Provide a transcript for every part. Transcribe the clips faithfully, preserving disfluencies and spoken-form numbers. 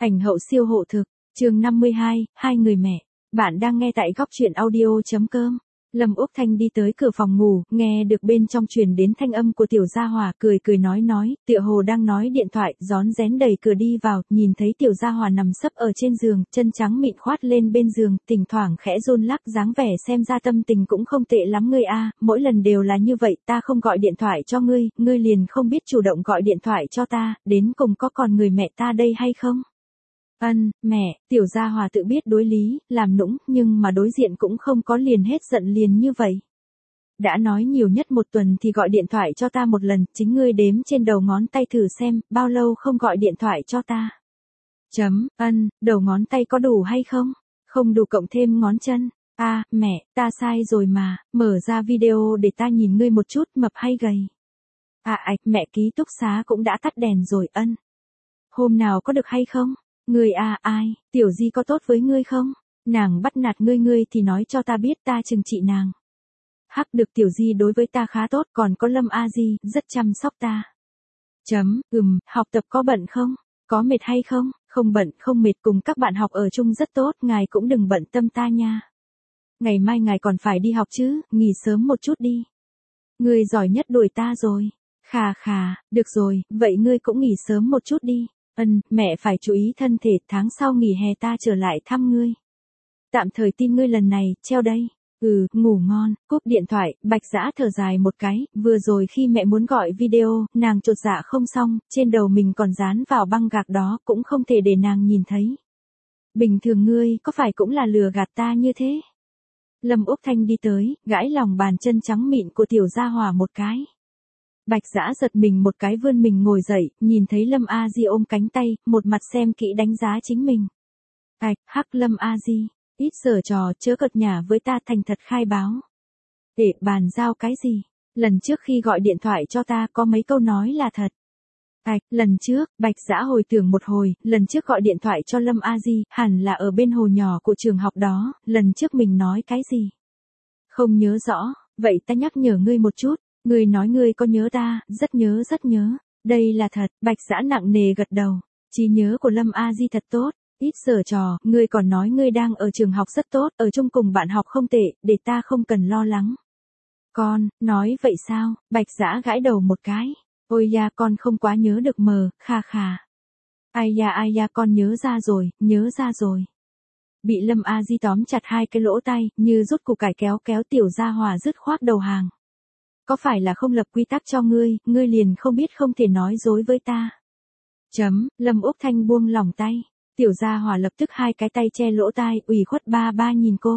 Ảnh hậu siêu hộ thực, chương năm mươi hai, hai người mẹ. Bạn đang nghe tại góc truyện audio.com. Lâm Úc Thanh đi tới cửa phòng ngủ, nghe được bên trong truyền đến thanh âm của Tiểu Gia Hòa, cười cười nói nói, tựa hồ đang nói điện thoại, rón rén đẩy cửa đi vào, nhìn thấy Tiểu Gia Hòa nằm sấp ở trên giường, chân trắng mịn khoát lên bên giường, thỉnh thoảng khẽ run lắc, dáng vẻ xem ra tâm tình cũng không tệ lắm ngươi a, mỗi lần đều là như vậy, ta không gọi điện thoại cho ngươi, ngươi liền không biết chủ động gọi điện thoại cho ta, đến cùng có còn người mẹ ta đây hay không? Ân, mẹ, Tiểu Gia Hòa tự biết đối lý, làm nũng, nhưng mà đối diện cũng không có liền hết giận liền như vậy. Đã nói nhiều nhất một tuần thì gọi điện thoại cho ta một lần, chính ngươi đếm trên đầu ngón tay thử xem, bao lâu không gọi điện thoại cho ta. Chấm, ân, đầu ngón tay có đủ hay không? Không đủ cộng thêm ngón chân. À, mẹ, ta sai rồi mà, mở ra video để ta nhìn ngươi một chút, mập hay gầy. À ạch, mẹ ký túc xá cũng đã tắt đèn rồi, ân. Hôm nào có được hay không? Ngươi à ai, Tiểu Di có tốt với ngươi không? Nàng bắt nạt ngươi ngươi thì nói cho ta biết ta trừng trị nàng. Hắc được Tiểu Di đối với ta khá tốt, còn có Lâm A Di, rất chăm sóc ta. Chấm, ừm, học tập có bận không? Có mệt hay không? Không bận, không mệt, cùng các bạn học ở chung rất tốt, ngài cũng đừng bận tâm ta nha. Ngày mai ngài còn phải đi học chứ, nghỉ sớm một chút đi. Ngươi giỏi nhất đuổi ta rồi. Khà khà, được rồi, vậy ngươi cũng nghỉ sớm một chút đi. Ân, mẹ phải chú ý thân thể, tháng sau nghỉ hè ta trở lại thăm ngươi. Tạm thời tin ngươi lần này, treo đây. Ừ, ngủ ngon, cúp điện thoại, Bạch Dã thở dài một cái, vừa rồi khi mẹ muốn gọi video, nàng chột dạ không xong, trên đầu mình còn dán vào băng gạc đó, cũng không thể để nàng nhìn thấy. Bình thường ngươi, có phải cũng là lừa gạt ta như thế? Lâm Úc Thanh đi tới, gãi lòng bàn chân trắng mịn của Tiểu Gia Hòa một cái. Bạch Dã giật mình một cái vươn mình ngồi dậy, nhìn thấy Lâm A Di ôm cánh tay, một mặt xem kỹ đánh giá chính mình. Ảch, hắc Lâm A Di, ít giở trò, chớ cợt nhả với ta, thành thật khai báo. Để bàn giao cái gì? Lần trước khi gọi điện thoại cho ta có mấy câu nói là thật. Ảch, lần trước, Bạch Dã hồi tưởng một hồi, lần trước gọi điện thoại cho Lâm A Di, hẳn là ở bên hồ nhỏ của trường học đó, lần trước mình nói cái gì? Không nhớ rõ, vậy ta nhắc nhở ngươi một chút. Ngươi nói ngươi có nhớ ta, rất nhớ rất nhớ. Đây là thật, Bạch Dã nặng nề gật đầu. Trí nhớ của Lâm A Di thật tốt. Ít giở trò, ngươi còn nói ngươi đang ở trường học rất tốt, ở chung cùng bạn học không tệ, để ta không cần lo lắng. Con, nói vậy sao? Bạch Dã gãi đầu một cái. Ôi da, con không quá nhớ được mờ, kha kha. Ai da ai da, con nhớ ra rồi, nhớ ra rồi. Bị Lâm A Di tóm chặt hai cái lỗ tay, như rút củ cải kéo kéo Tiểu Gia Hòa dứt khoát đầu hàng. Có phải là không lập quy tắc cho ngươi, ngươi liền không biết không thể nói dối với ta. Chấm, Lâm Úc Thanh buông lòng tay. Tiểu Gia Hòa lập tức hai cái tay che lỗ tai, ủy khuất ba ba nhìn cô.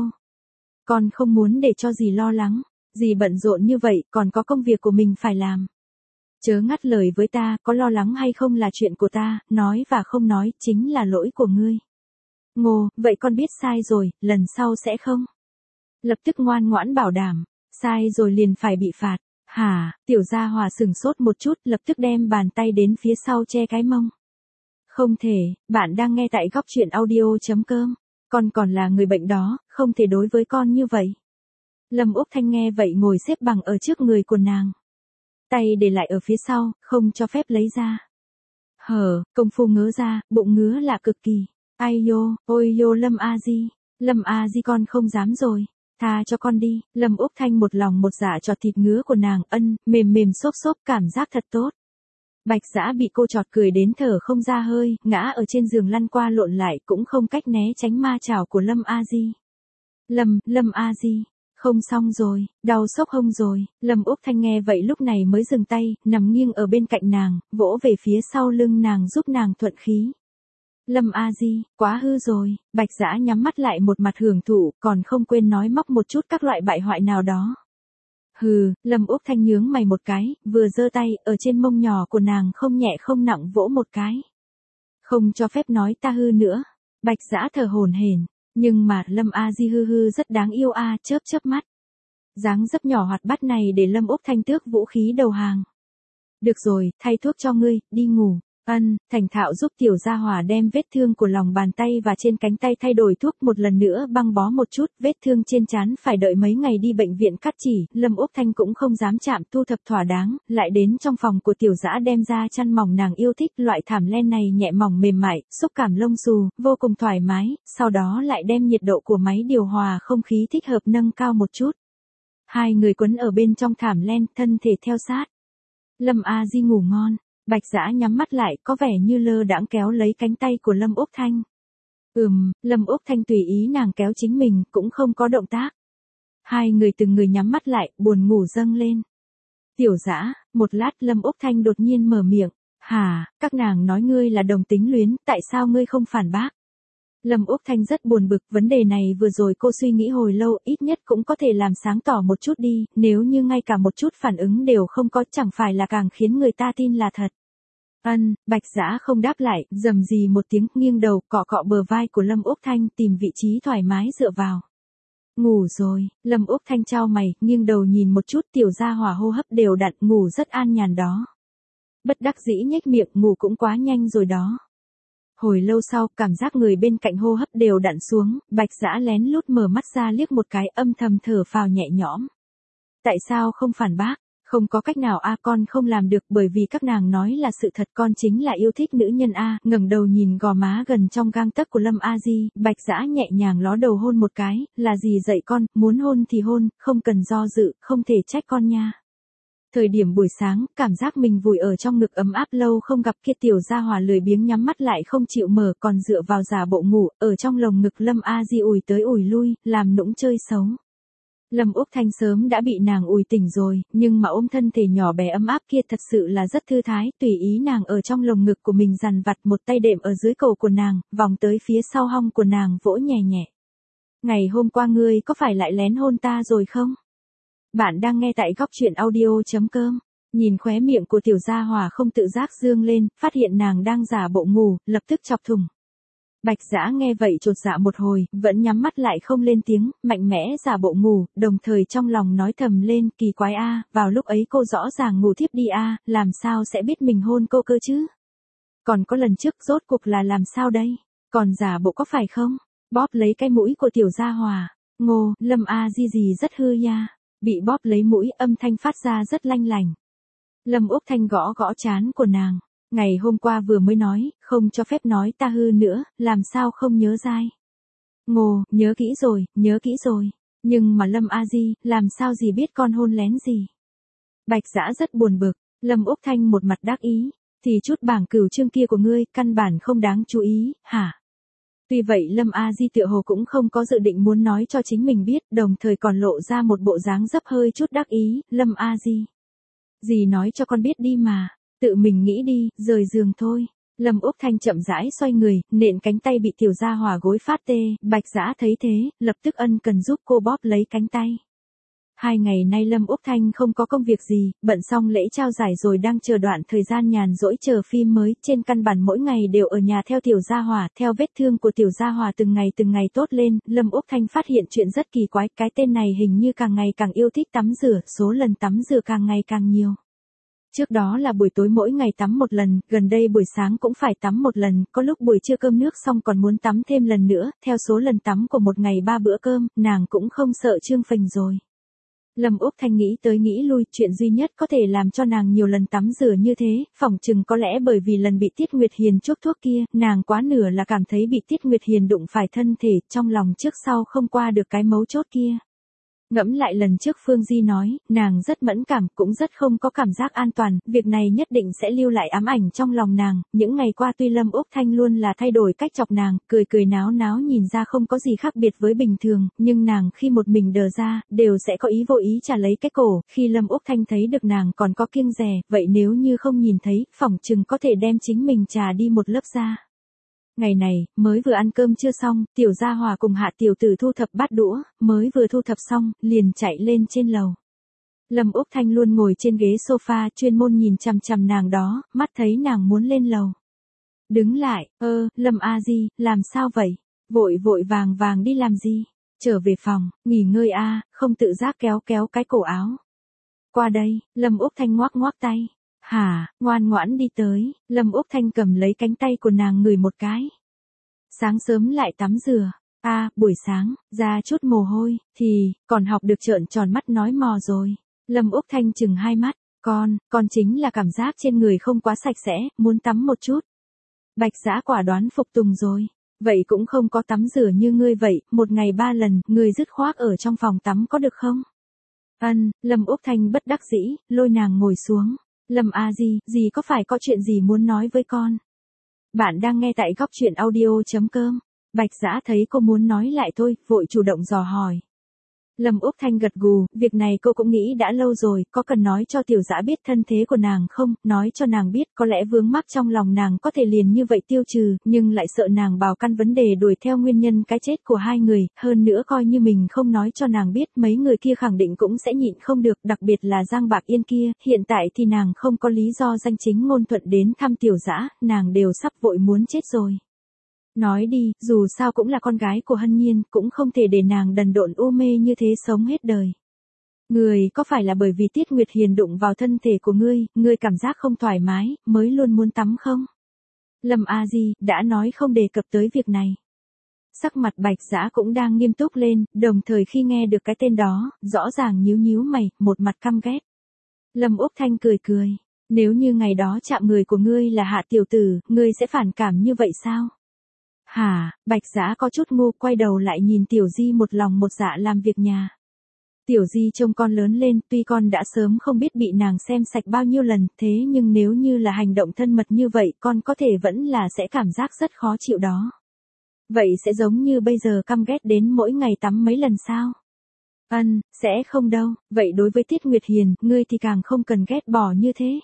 Con không muốn để cho dì lo lắng, dì bận rộn như vậy, còn có công việc của mình phải làm. Chớ ngắt lời với ta, có lo lắng hay không là chuyện của ta, nói và không nói, chính là lỗi của ngươi. Ngô, vậy con biết sai rồi, lần sau sẽ không. Lập tức ngoan ngoãn bảo đảm. Sai rồi liền phải bị phạt. Hả, Tiểu Gia Hòa sừng sốt một chút, lập tức đem bàn tay đến phía sau che cái mông. Không thể, bạn đang nghe tại góc truyện audio.com. Con còn là người bệnh đó, không thể đối với con như vậy. Lâm Úc Thanh nghe vậy ngồi xếp bằng ở trước người của nàng. Tay để lại ở phía sau, không cho phép lấy ra. Hở, công phu ngứa ra, bụng ngứa là cực kỳ. Ai yo, ôi yo Lâm A Di. Lâm A Di con không dám rồi. Tha cho con đi, Lâm Úc Thanh một lòng một dạ cho thịt ngứa của nàng, ân, mềm mềm xốp xốp, cảm giác thật tốt. Bạch Dã bị cô chọt cười đến thở không ra hơi, ngã ở trên giường lăn qua lộn lại, cũng không cách né tránh ma chảo của Lâm A Di. Lâm, Lâm A Di, không xong rồi, đau sốc hông rồi. Lâm Úc Thanh nghe vậy lúc này mới dừng tay, nằm nghiêng ở bên cạnh nàng, vỗ về phía sau lưng nàng giúp nàng thuận khí. Lâm A Di, quá hư rồi. Bạch Dã nhắm mắt lại một mặt hưởng thụ, còn không quên nói móc một chút các loại bại hoại nào đó. Hừ, Lâm Úc Thanh nhướng mày một cái, vừa giơ tay, ở trên mông nhỏ của nàng không nhẹ không nặng vỗ một cái. Không cho phép nói ta hư nữa. Bạch Dã thở hổn hển, nhưng mà Lâm A Di hư hư rất đáng yêu a, à, chớp chớp mắt. Dáng dấp nhỏ hoạt bát này để Lâm Úc Thanh tước vũ khí đầu hàng. Được rồi, thay thuốc cho ngươi, đi ngủ. Ân, thành thạo giúp Tiểu Gia Hỏa đem vết thương của lòng bàn tay và trên cánh tay thay đổi thuốc một lần nữa băng bó một chút, vết thương trên trán phải đợi mấy ngày đi bệnh viện cắt chỉ, Lâm Úc Thanh cũng không dám chạm, thu thập thỏa đáng, lại đến trong phòng của Tiểu Dã đem ra chăn mỏng nàng yêu thích, loại thảm len này nhẹ mỏng mềm mại, xúc cảm lông xù, vô cùng thoải mái, sau đó lại đem nhiệt độ của máy điều hòa không khí thích hợp nâng cao một chút. Hai người quấn ở bên trong thảm len, thân thể theo sát. Lâm A Di ngủ ngon. Bạch Dã nhắm mắt lại, có vẻ như lơ đãng kéo lấy cánh tay của Lâm Úc Thanh. Ừm, Lâm Úc Thanh tùy ý nàng kéo chính mình, cũng không có động tác. Hai người từng người nhắm mắt lại, buồn ngủ dâng lên. Tiểu Dã, một lát Lâm Úc Thanh đột nhiên mở miệng. Hả, các nàng nói ngươi là đồng tính luyến, tại sao ngươi không phản bác? Lâm Úc Thanh rất buồn bực, vấn đề này vừa rồi cô suy nghĩ hồi lâu, ít nhất cũng có thể làm sáng tỏ một chút đi, nếu như ngay cả một chút phản ứng đều không có, chẳng phải là càng khiến người ta tin là thật. Ân, Bạch Dã không đáp lại, rầm rì một tiếng, nghiêng đầu, cọ cọ bờ vai của Lâm Úc Thanh, tìm vị trí thoải mái dựa vào. Ngủ rồi, Lâm Úc Thanh chau mày, nghiêng đầu nhìn một chút, Tiểu Gia Hỏa hô hấp đều đặn, ngủ rất an nhàn đó. Bất đắc dĩ nhếch miệng, ngủ cũng quá nhanh rồi đó. Hồi lâu sau, cảm giác người bên cạnh hô hấp đều đặn xuống, Bạch Dã lén lút mở mắt ra liếc một cái, âm thầm thở phào nhẹ nhõm. Tại sao không phản bác? Không có cách nào a, con không làm được, bởi vì các nàng nói là sự thật, con chính là yêu thích nữ nhân a. Ngẩng đầu nhìn gò má gần trong gang tấc của Lâm A Di, Bạch Dã nhẹ nhàng ló đầu hôn một cái, là gì dạy con, muốn hôn thì hôn, không cần do dự, không thể trách con nha. Thời điểm buổi sáng, cảm giác mình vùi ở trong ngực ấm áp lâu không gặp kia, Tiểu Gia Hỏa lười biếng nhắm mắt lại không chịu mở, còn dựa vào giả bộ ngủ, ở trong lồng ngực Lâm A Di ủi tới ủi lui, làm nũng chơi xấu. Lâm Úc Thanh sớm đã bị nàng ủi tỉnh rồi, nhưng mà ôm thân thể nhỏ bé ấm áp kia thật sự là rất thư thái, tùy ý nàng ở trong lồng ngực của mình dằn vặt, một tay đệm ở dưới cổ của nàng, vòng tới phía sau hông của nàng vỗ nhẹ nhẹ. Ngày hôm qua ngươi có phải lại lén hôn ta rồi không? Bạn đang nghe tại góc truyện audio chấm com. Nhìn khóe miệng của Tiểu Gia Hỏa không tự giác dương lên, phát hiện nàng đang giả bộ ngủ, lập tức chọc thủng. Bạch Dã nghe vậy chột dạ một hồi, vẫn nhắm mắt lại không lên tiếng, mạnh mẽ giả bộ ngủ, đồng thời trong lòng nói thầm lên, kỳ quái a, vào lúc ấy cô rõ ràng ngủ thiếp đi a, làm sao sẽ biết mình hôn cô cơ chứ? Còn có lần trước rốt cuộc là làm sao đây? Còn giả bộ có phải không? Bóp lấy cái mũi của Tiểu Gia Hỏa. Ngô, Lâm A Di gì rất hư nha. Bị bóp lấy mũi, âm thanh phát ra rất lanh lành. Lâm Úc Thanh gõ gõ trán của nàng. Ngày hôm qua vừa mới nói, không cho phép nói ta hư nữa, làm sao không nhớ dai. Ngô, nhớ kỹ rồi, nhớ kỹ rồi. Nhưng mà Lâm A Di, làm sao gì biết con hôn lén gì. Bạch Dã rất buồn bực, Lâm Úc Thanh một mặt đắc ý. Thì chút bảng cửu chương kia của ngươi, căn bản không đáng chú ý, hả? Tuy vậy Lâm A Di tựa hồ cũng không có dự định muốn nói cho chính mình biết, đồng thời còn lộ ra một bộ dáng dấp hơi chút đắc ý, Lâm A Di. Dì nói cho con biết đi mà, tự mình nghĩ đi, rời giường thôi. Lâm Úc Thanh chậm rãi xoay người, nện cánh tay bị Tiểu Gia Hỏa gối phát tê, Bạch Dã thấy thế, lập tức ân cần giúp cô bóp lấy cánh tay. Hai ngày nay Lâm Úc Thanh không có công việc gì, bận xong lễ trao giải rồi đang chờ đoạn thời gian nhàn rỗi chờ phim mới, trên căn bản mỗi ngày đều ở nhà theo Tiểu Gia Hỏa, theo vết thương của Tiểu Gia Hỏa từng ngày từng ngày tốt lên, Lâm Úc Thanh phát hiện chuyện rất kỳ quái, cái tên này hình như càng ngày càng yêu thích tắm rửa, số lần tắm rửa càng ngày càng nhiều. Trước đó là buổi tối mỗi ngày tắm một lần, gần đây buổi sáng cũng phải tắm một lần, có lúc buổi trưa cơm nước xong còn muốn tắm thêm lần nữa, theo số lần tắm của một ngày ba bữa cơm, nàng cũng không sợ trương phình rồi. Lâm Úc Thanh nghĩ tới nghĩ lui, chuyện duy nhất có thể làm cho nàng nhiều lần tắm rửa như thế, phỏng chừng có lẽ bởi vì lần bị Tiết Nguyệt Hiền chuốc thuốc kia, nàng quá nửa là cảm thấy bị Tiết Nguyệt Hiền đụng phải thân thể, trong lòng trước sau không qua được cái mấu chốt kia. Ngẫm lại lần trước Phương Di nói, nàng rất mẫn cảm, cũng rất không có cảm giác an toàn, việc này nhất định sẽ lưu lại ám ảnh trong lòng nàng, những ngày qua tuy Lâm Úc Thanh luôn là thay đổi cách chọc nàng, cười cười náo náo nhìn ra không có gì khác biệt với bình thường, nhưng nàng khi một mình đờ ra, đều sẽ có ý vô ý trả lấy cái cổ, khi Lâm Úc Thanh thấy được nàng còn có kiêng dè, vậy nếu như không nhìn thấy, phỏng chừng có thể đem chính mình trà đi một lớp da. Ngày này, mới vừa ăn cơm chưa xong, Tiểu Gia Hỏa cùng Hạ Tiểu Tử thu thập bát đũa, mới vừa thu thập xong, liền chạy lên trên lầu. Lâm Úc Thanh luôn ngồi trên ghế sofa, chuyên môn nhìn chằm chằm nàng đó, mắt thấy nàng muốn lên lầu. Đứng lại, ơ, Lâm A Di, làm sao vậy? Vội vội vàng vàng đi làm gì? Trở về phòng, nghỉ ngơi a, không tự giác kéo kéo cái cổ áo. Qua đây, Lâm Úc Thanh ngoác ngoác tay. Hả, ngoan ngoãn đi tới, Lâm Úc Thanh cầm lấy cánh tay của nàng ngửi một cái. Sáng sớm lại tắm rửa, a à, buổi sáng, ra chút mồ hôi, thì, còn học được trợn tròn mắt nói mò rồi. Lâm Úc Thanh chừng hai mắt, con, con chính là cảm giác trên người không quá sạch sẽ, muốn tắm một chút. Bạch Dã quả đoán phục tùng rồi. Vậy cũng không có tắm rửa như ngươi vậy, một ngày ba lần, ngươi dứt khoát ở trong phòng tắm có được không? Ân, Lâm Úc Thanh bất đắc dĩ, lôi nàng ngồi xuống. Lâm a di, dì có phải có chuyện gì muốn nói với con? Bạn đang nghe tại góc truyện audio.com. Bạch Dã thấy cô muốn nói lại thôi, vội chủ động dò hỏi. Lâm Úc Thanh gật gù, việc này cô cũng nghĩ đã lâu rồi, có cần nói cho tiểu Dã biết thân thế của nàng không, nói cho nàng biết, có lẽ vướng mắc trong lòng nàng có thể liền như vậy tiêu trừ, nhưng lại sợ nàng bào căn vấn đề đuổi theo nguyên nhân cái chết của hai người, hơn nữa coi như mình không nói cho nàng biết, mấy người kia khẳng định cũng sẽ nhịn không được, đặc biệt là Giang Bạc Yên kia, hiện tại thì nàng không có lý do danh chính ngôn thuận đến thăm tiểu Dã, nàng đều sắp vội muốn chết rồi. Nói đi, dù sao cũng là con gái của Hân Nhiên, cũng không thể để nàng đần độn u mê như thế sống hết đời. Người có phải là bởi vì Tiết Nguyệt Hiền đụng vào thân thể của ngươi, ngươi cảm giác không thoải mái, mới luôn muốn tắm không? Lâm A Di đã nói không đề cập tới việc này. Sắc mặt Bạch Dã cũng đang nghiêm túc lên, đồng thời khi nghe được cái tên đó, rõ ràng nhíu nhíu mày, một mặt căm ghét. Lâm Úc Thanh cười cười, nếu như ngày đó chạm người của ngươi là Hạ tiểu tử, ngươi sẽ phản cảm như vậy sao? Hả, Bạch Dã có chút ngu, quay đầu lại nhìn Tiểu Di một lòng một dạ làm việc nhà. Tiểu Di trông con lớn lên, tuy con đã sớm không biết bị nàng xem sạch bao nhiêu lần, thế nhưng nếu như là hành động thân mật như vậy, con có thể vẫn là sẽ cảm giác rất khó chịu đó. Vậy sẽ giống như bây giờ căm ghét đến mỗi ngày tắm mấy lần sao? Ân, sẽ không đâu, vậy đối với Tiết Nguyệt Hiền, ngươi thì càng không cần ghét bỏ như thế.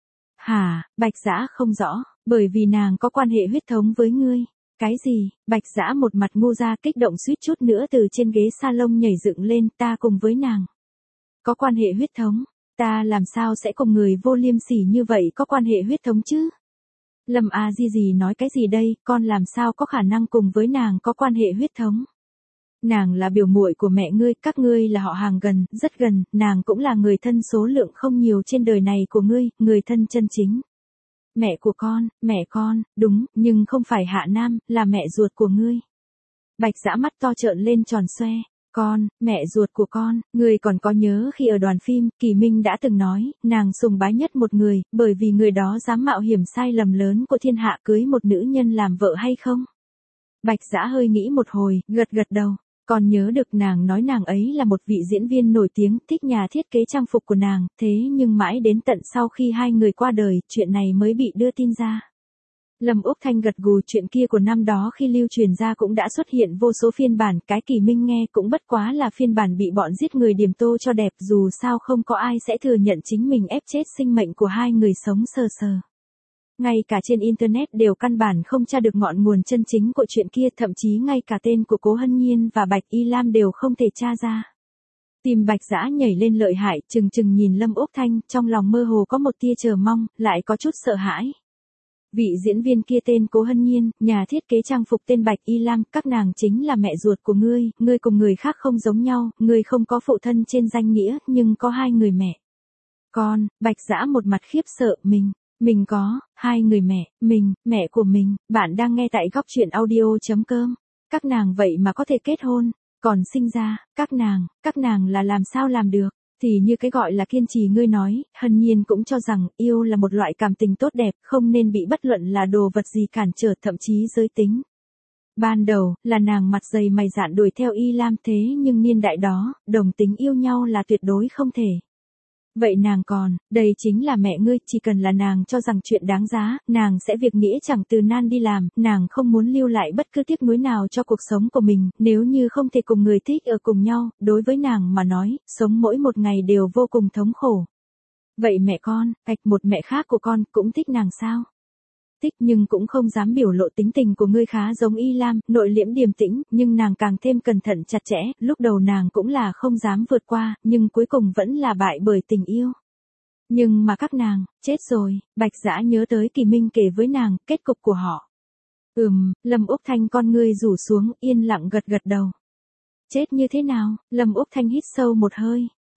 Hả, Bạch Dã không rõ, bởi vì nàng có quan hệ huyết thống với ngươi. Cái gì? Bạch Dã một mặt ngu ra kích động suýt chút nữa từ trên ghế salon nhảy dựng lên, ta cùng với nàng. Có quan hệ huyết thống, ta làm sao sẽ cùng người vô liêm sỉ như vậy có quan hệ huyết thống chứ? Lâm A Di gì nói cái gì đây, con làm sao có khả năng cùng với nàng có quan hệ huyết thống? Nàng là biểu muội của mẹ ngươi, các ngươi là họ hàng gần, rất gần, nàng cũng là người thân số lượng không nhiều trên đời này của ngươi, người thân chân chính. Mẹ của con, mẹ con, đúng, nhưng không phải Hạ Nam, là mẹ ruột của ngươi. Bạch Dã mắt to trợn lên tròn xoe, con, mẹ ruột của con, ngươi còn có nhớ khi ở đoàn phim, Kỳ Minh đã từng nói, nàng sùng bái nhất một người, bởi vì người đó dám mạo hiểm sai lầm lớn của thiên hạ cưới một nữ nhân làm vợ hay không? Bạch Dã hơi nghĩ một hồi, gật gật đầu. Còn nhớ được nàng nói nàng ấy là một vị diễn viên nổi tiếng, thích nhà thiết kế trang phục của nàng, thế nhưng mãi đến tận sau khi hai người qua đời, chuyện này mới bị đưa tin ra. Lâm Úc Thanh gật gù, chuyện kia của năm đó khi lưu truyền ra cũng đã xuất hiện vô số phiên bản, cái Kỳ Minh nghe cũng bất quá là phiên bản bị bọn giết người điểm tô cho đẹp, dù sao không có ai sẽ thừa nhận chính mình ép chết sinh mệnh của hai người sống sờ sờ. Ngay cả trên Internet đều căn bản không tra được ngọn nguồn chân chính của chuyện kia, thậm chí ngay cả tên của Cố Hân Nhiên và Bạch Y Lam đều không thể tra ra. Tim Bạch Dã nhảy lên lợi hại, chừng chừng nhìn Lâm Úc Thanh, trong lòng mơ hồ có một tia chờ mong, lại có chút sợ hãi. Vị diễn viên kia tên Cố Hân Nhiên, nhà thiết kế trang phục tên Bạch Y Lam, các nàng chính là mẹ ruột của ngươi, ngươi cùng người khác không giống nhau, ngươi không có phụ thân trên danh nghĩa, nhưng có hai người mẹ. Con, Bạch Dã một mặt khiếp sợ, mình. Mình có, hai người mẹ, mình, mẹ của mình, bạn đang nghe tại góc truyện audio.com. Các nàng vậy mà có thể kết hôn, còn sinh ra, các nàng, các nàng là làm sao làm được, thì như cái gọi là kiên trì ngươi nói, Hân Nhiên cũng cho rằng yêu là một loại cảm tình tốt đẹp, không nên bị bất luận là đồ vật gì cản trở, thậm chí giới tính. Ban đầu, là nàng mặt dày mày dạn đuổi theo Y Lam, thế nhưng niên đại đó, đồng tính yêu nhau là tuyệt đối không thể. Vậy nàng còn, đây chính là mẹ ngươi, chỉ cần là nàng cho rằng chuyện đáng giá, nàng sẽ việc nghĩa chẳng từ nan đi làm, nàng không muốn lưu lại bất cứ tiếc nuối nào cho cuộc sống của mình, nếu như không thể cùng người thích ở cùng nhau, đối với nàng mà nói, sống mỗi một ngày đều vô cùng thống khổ. Vậy mẹ con, ạch một mẹ khác của con, cũng thích nàng sao? Thích nhưng cũng không dám biểu lộ, tính tình của ngươi khá giống Y Lam, nội liễm điềm tĩnh, nhưng nàng càng thêm cẩn thận chặt chẽ, lúc đầu nàng cũng là không dám vượt qua, nhưng cuối cùng vẫn là bại bởi tình yêu. Nhưng mà các nàng, chết rồi, Bạch Dã nhớ tới Kỳ Minh kể với nàng, kết cục của họ. Ừm, Lâm Úc Thanh con ngươi rủ xuống, yên lặng gật gật đầu. Chết như thế nào? Lâm Úc Thanh hít sâu một hơi.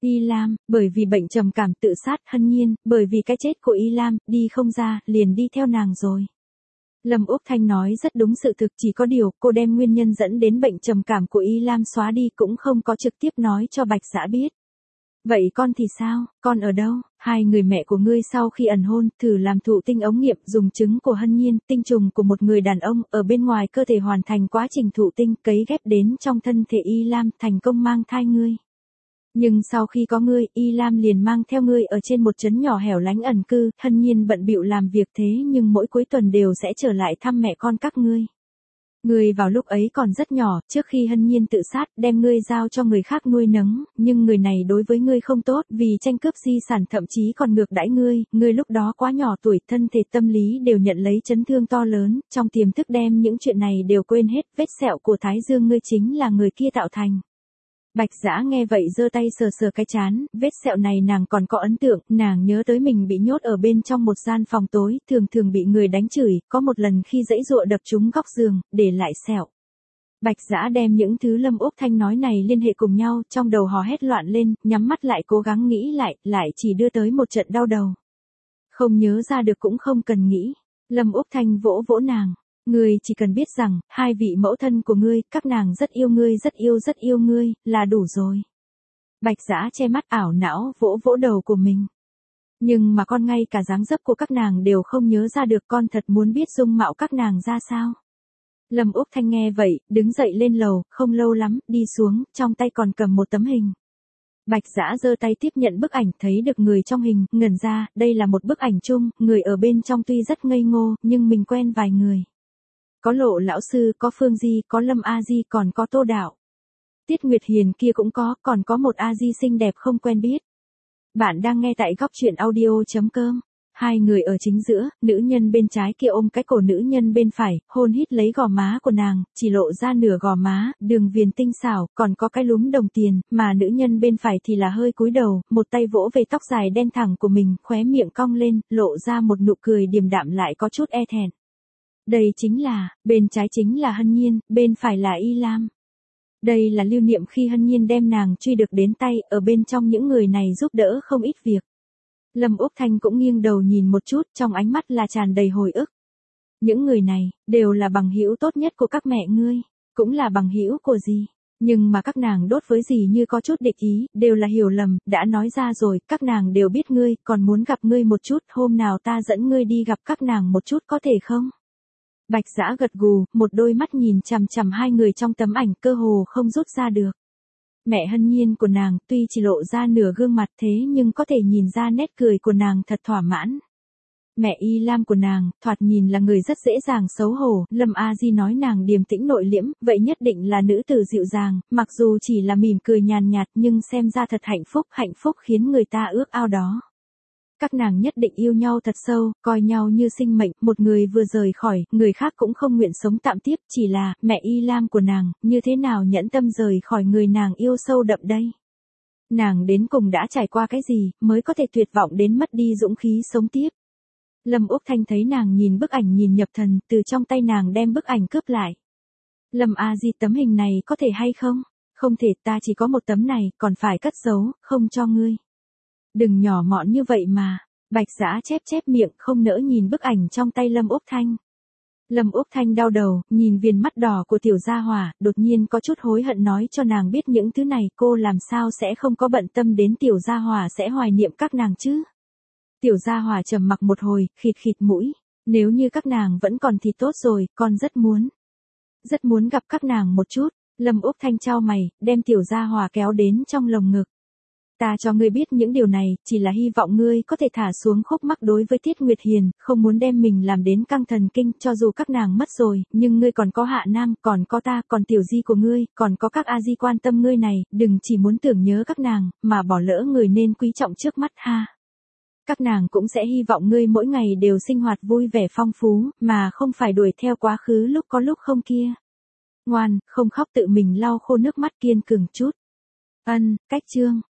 Y Lam, bởi vì bệnh trầm cảm tự sát. Hân Nhiên, bởi vì cái chết của Y Lam, đi không ra, liền đi theo nàng rồi. Lâm Úc Thanh nói rất đúng sự thực, chỉ có điều, cô đem nguyên nhân dẫn đến bệnh trầm cảm của Y Lam xóa đi cũng không có trực tiếp nói cho Bạch Dã biết. Vậy con thì sao, con ở đâu? Hai người mẹ của ngươi sau khi ẩn hôn, thử làm thụ tinh ống nghiệm, dùng trứng của Hân Nhiên, tinh trùng của một người đàn ông, ở bên ngoài cơ thể hoàn thành quá trình thụ tinh, cấy ghép đến trong thân thể Y Lam, thành công mang thai ngươi. Nhưng sau khi có ngươi, Y Lam liền mang theo ngươi ở trên một trấn nhỏ hẻo lánh ẩn cư. Hân Nhiên bận bịu làm việc thế nhưng mỗi cuối tuần đều sẽ trở lại thăm mẹ con các ngươi. Ngươi vào lúc ấy còn rất nhỏ, trước khi Hân Nhiên tự sát, đem ngươi giao cho người khác nuôi nấng, nhưng người này đối với ngươi không tốt, vì tranh cướp di sản thậm chí còn ngược đãi ngươi, ngươi lúc đó quá nhỏ tuổi, thân thể tâm lý đều nhận lấy chấn thương to lớn, trong tiềm thức đem những chuyện này đều quên hết, vết sẹo của thái dương ngươi chính là người kia tạo thành. Bạch Dã nghe vậy giơ tay sờ sờ cái trán, vết sẹo này nàng còn có ấn tượng, nàng nhớ tới mình bị nhốt ở bên trong một gian phòng tối, thường thường bị người đánh chửi, có một lần khi giãy giụa đập trúng góc giường, để lại sẹo. Bạch Dã đem những thứ Lâm Úc Thanh nói này liên hệ cùng nhau, trong đầu hò hét loạn lên, nhắm mắt lại cố gắng nghĩ lại, lại chỉ đưa tới một trận đau đầu. Không nhớ ra được cũng không cần nghĩ. Lâm Úc Thanh vỗ vỗ nàng. Ngươi chỉ cần biết rằng, hai vị mẫu thân của ngươi, các nàng rất yêu ngươi rất yêu rất yêu ngươi, là đủ rồi. Bạch Dã che mắt ảo não vỗ vỗ đầu của mình. Nhưng mà con ngay cả dáng dấp của các nàng đều không nhớ ra được, con thật muốn biết dung mạo các nàng ra sao. Lâm Úc Thanh nghe vậy, đứng dậy lên lầu, không lâu lắm, đi xuống, trong tay còn cầm một tấm hình. Bạch Dã giơ tay tiếp nhận bức ảnh, thấy được người trong hình, ngẩn ra, đây là một bức ảnh chung, người ở bên trong tuy rất ngây ngô, nhưng mình quen vài người. Có Lộ lão sư, có Phương Di, có Lâm A Di, còn có Tô Đạo. Tiết Nguyệt Hiền kia cũng có, còn có một A Di xinh đẹp không quen biết. Bạn đang nghe tại góc truyện audio.com. Hai người ở chính giữa, nữ nhân bên trái kia ôm cái cổ nữ nhân bên phải, hôn hít lấy gò má của nàng, chỉ lộ ra nửa gò má, đường viền tinh xảo, còn có cái lúm đồng tiền, mà nữ nhân bên phải thì là hơi cúi đầu, một tay vỗ về tóc dài đen thẳng của mình, khóe miệng cong lên, lộ ra một nụ cười điềm đạm lại có chút e thẹn. Đây chính là, bên trái chính là Hân Nhiên, bên phải là Y Lam. Đây là lưu niệm khi Hân Nhiên đem nàng truy được đến tay, ở bên trong những người này giúp đỡ không ít việc. Lâm Úc Thanh cũng nghiêng đầu nhìn một chút, trong ánh mắt là tràn đầy hồi ức. Những người này, đều là bằng hữu tốt nhất của các mẹ ngươi, cũng là bằng hữu của dì. Nhưng mà các nàng đốt với dì như có chút địch ý, đều là hiểu lầm, đã nói ra rồi, các nàng đều biết ngươi, còn muốn gặp ngươi một chút, hôm nào ta dẫn ngươi đi gặp các nàng một chút có thể không? Bạch Dã gật gù, một đôi mắt nhìn chằm chằm hai người trong tấm ảnh cơ hồ không rút ra được. Mẹ Hân Nhiên của nàng, tuy chỉ lộ ra nửa gương mặt thế nhưng có thể nhìn ra nét cười của nàng thật thỏa mãn. Mẹ Y Lam của nàng, thoạt nhìn là người rất dễ dàng xấu hổ, Lâm A Di nói nàng điềm tĩnh nội liễm, vậy nhất định là nữ tử dịu dàng, mặc dù chỉ là mỉm cười nhàn nhạt nhưng xem ra thật hạnh phúc, hạnh phúc khiến người ta ước ao đó. Các nàng nhất định yêu nhau thật sâu, coi nhau như sinh mệnh, một người vừa rời khỏi, người khác cũng không nguyện sống tạm tiếp, chỉ là, mẹ Y Lam của nàng, như thế nào nhẫn tâm rời khỏi người nàng yêu sâu đậm đây. Nàng đến cùng đã trải qua cái gì, mới có thể tuyệt vọng đến mất đi dũng khí sống tiếp. Lâm Úc Thanh thấy nàng nhìn bức ảnh nhìn nhập thần, từ trong tay nàng đem bức ảnh cướp lại. Lâm A Di, tấm hình này có thể hay không? Không thể, ta chỉ có một tấm này, còn phải cất giấu, không cho ngươi. Đừng nhỏ mọn như vậy mà. Bạch Dã chép chép miệng, không nỡ nhìn bức ảnh trong tay Lâm Úc Thanh. Lâm Úc Thanh đau đầu, nhìn viền mắt đỏ của tiểu gia hỏa, đột nhiên có chút hối hận nói cho nàng biết những thứ này, cô làm sao sẽ không có bận tâm đến tiểu gia hỏa sẽ hoài niệm các nàng chứ. Tiểu gia hỏa trầm mặc một hồi, khịt khịt mũi, nếu như các nàng vẫn còn thì tốt rồi, con rất muốn. Rất muốn gặp các nàng một chút. Lâm Úc Thanh chau mày, đem tiểu gia hỏa kéo đến trong lồng ngực. Ta cho ngươi biết những điều này, chỉ là hy vọng ngươi có thể thả xuống khúc mắc đối với Tiết Nguyệt Hiền, không muốn đem mình làm đến căng thần kinh, cho dù các nàng mất rồi, nhưng ngươi còn có Hạ Nam, còn có ta, còn tiểu di của ngươi, còn có các A Di quan tâm ngươi này, đừng chỉ muốn tưởng nhớ các nàng, mà bỏ lỡ người nên quý trọng trước mắt ha. Các nàng cũng sẽ hy vọng ngươi mỗi ngày đều sinh hoạt vui vẻ phong phú, mà không phải đuổi theo quá khứ lúc có lúc không kia. Ngoan, không khóc, tự mình lau khô nước mắt, kiên cường chút. Ân, cách chương.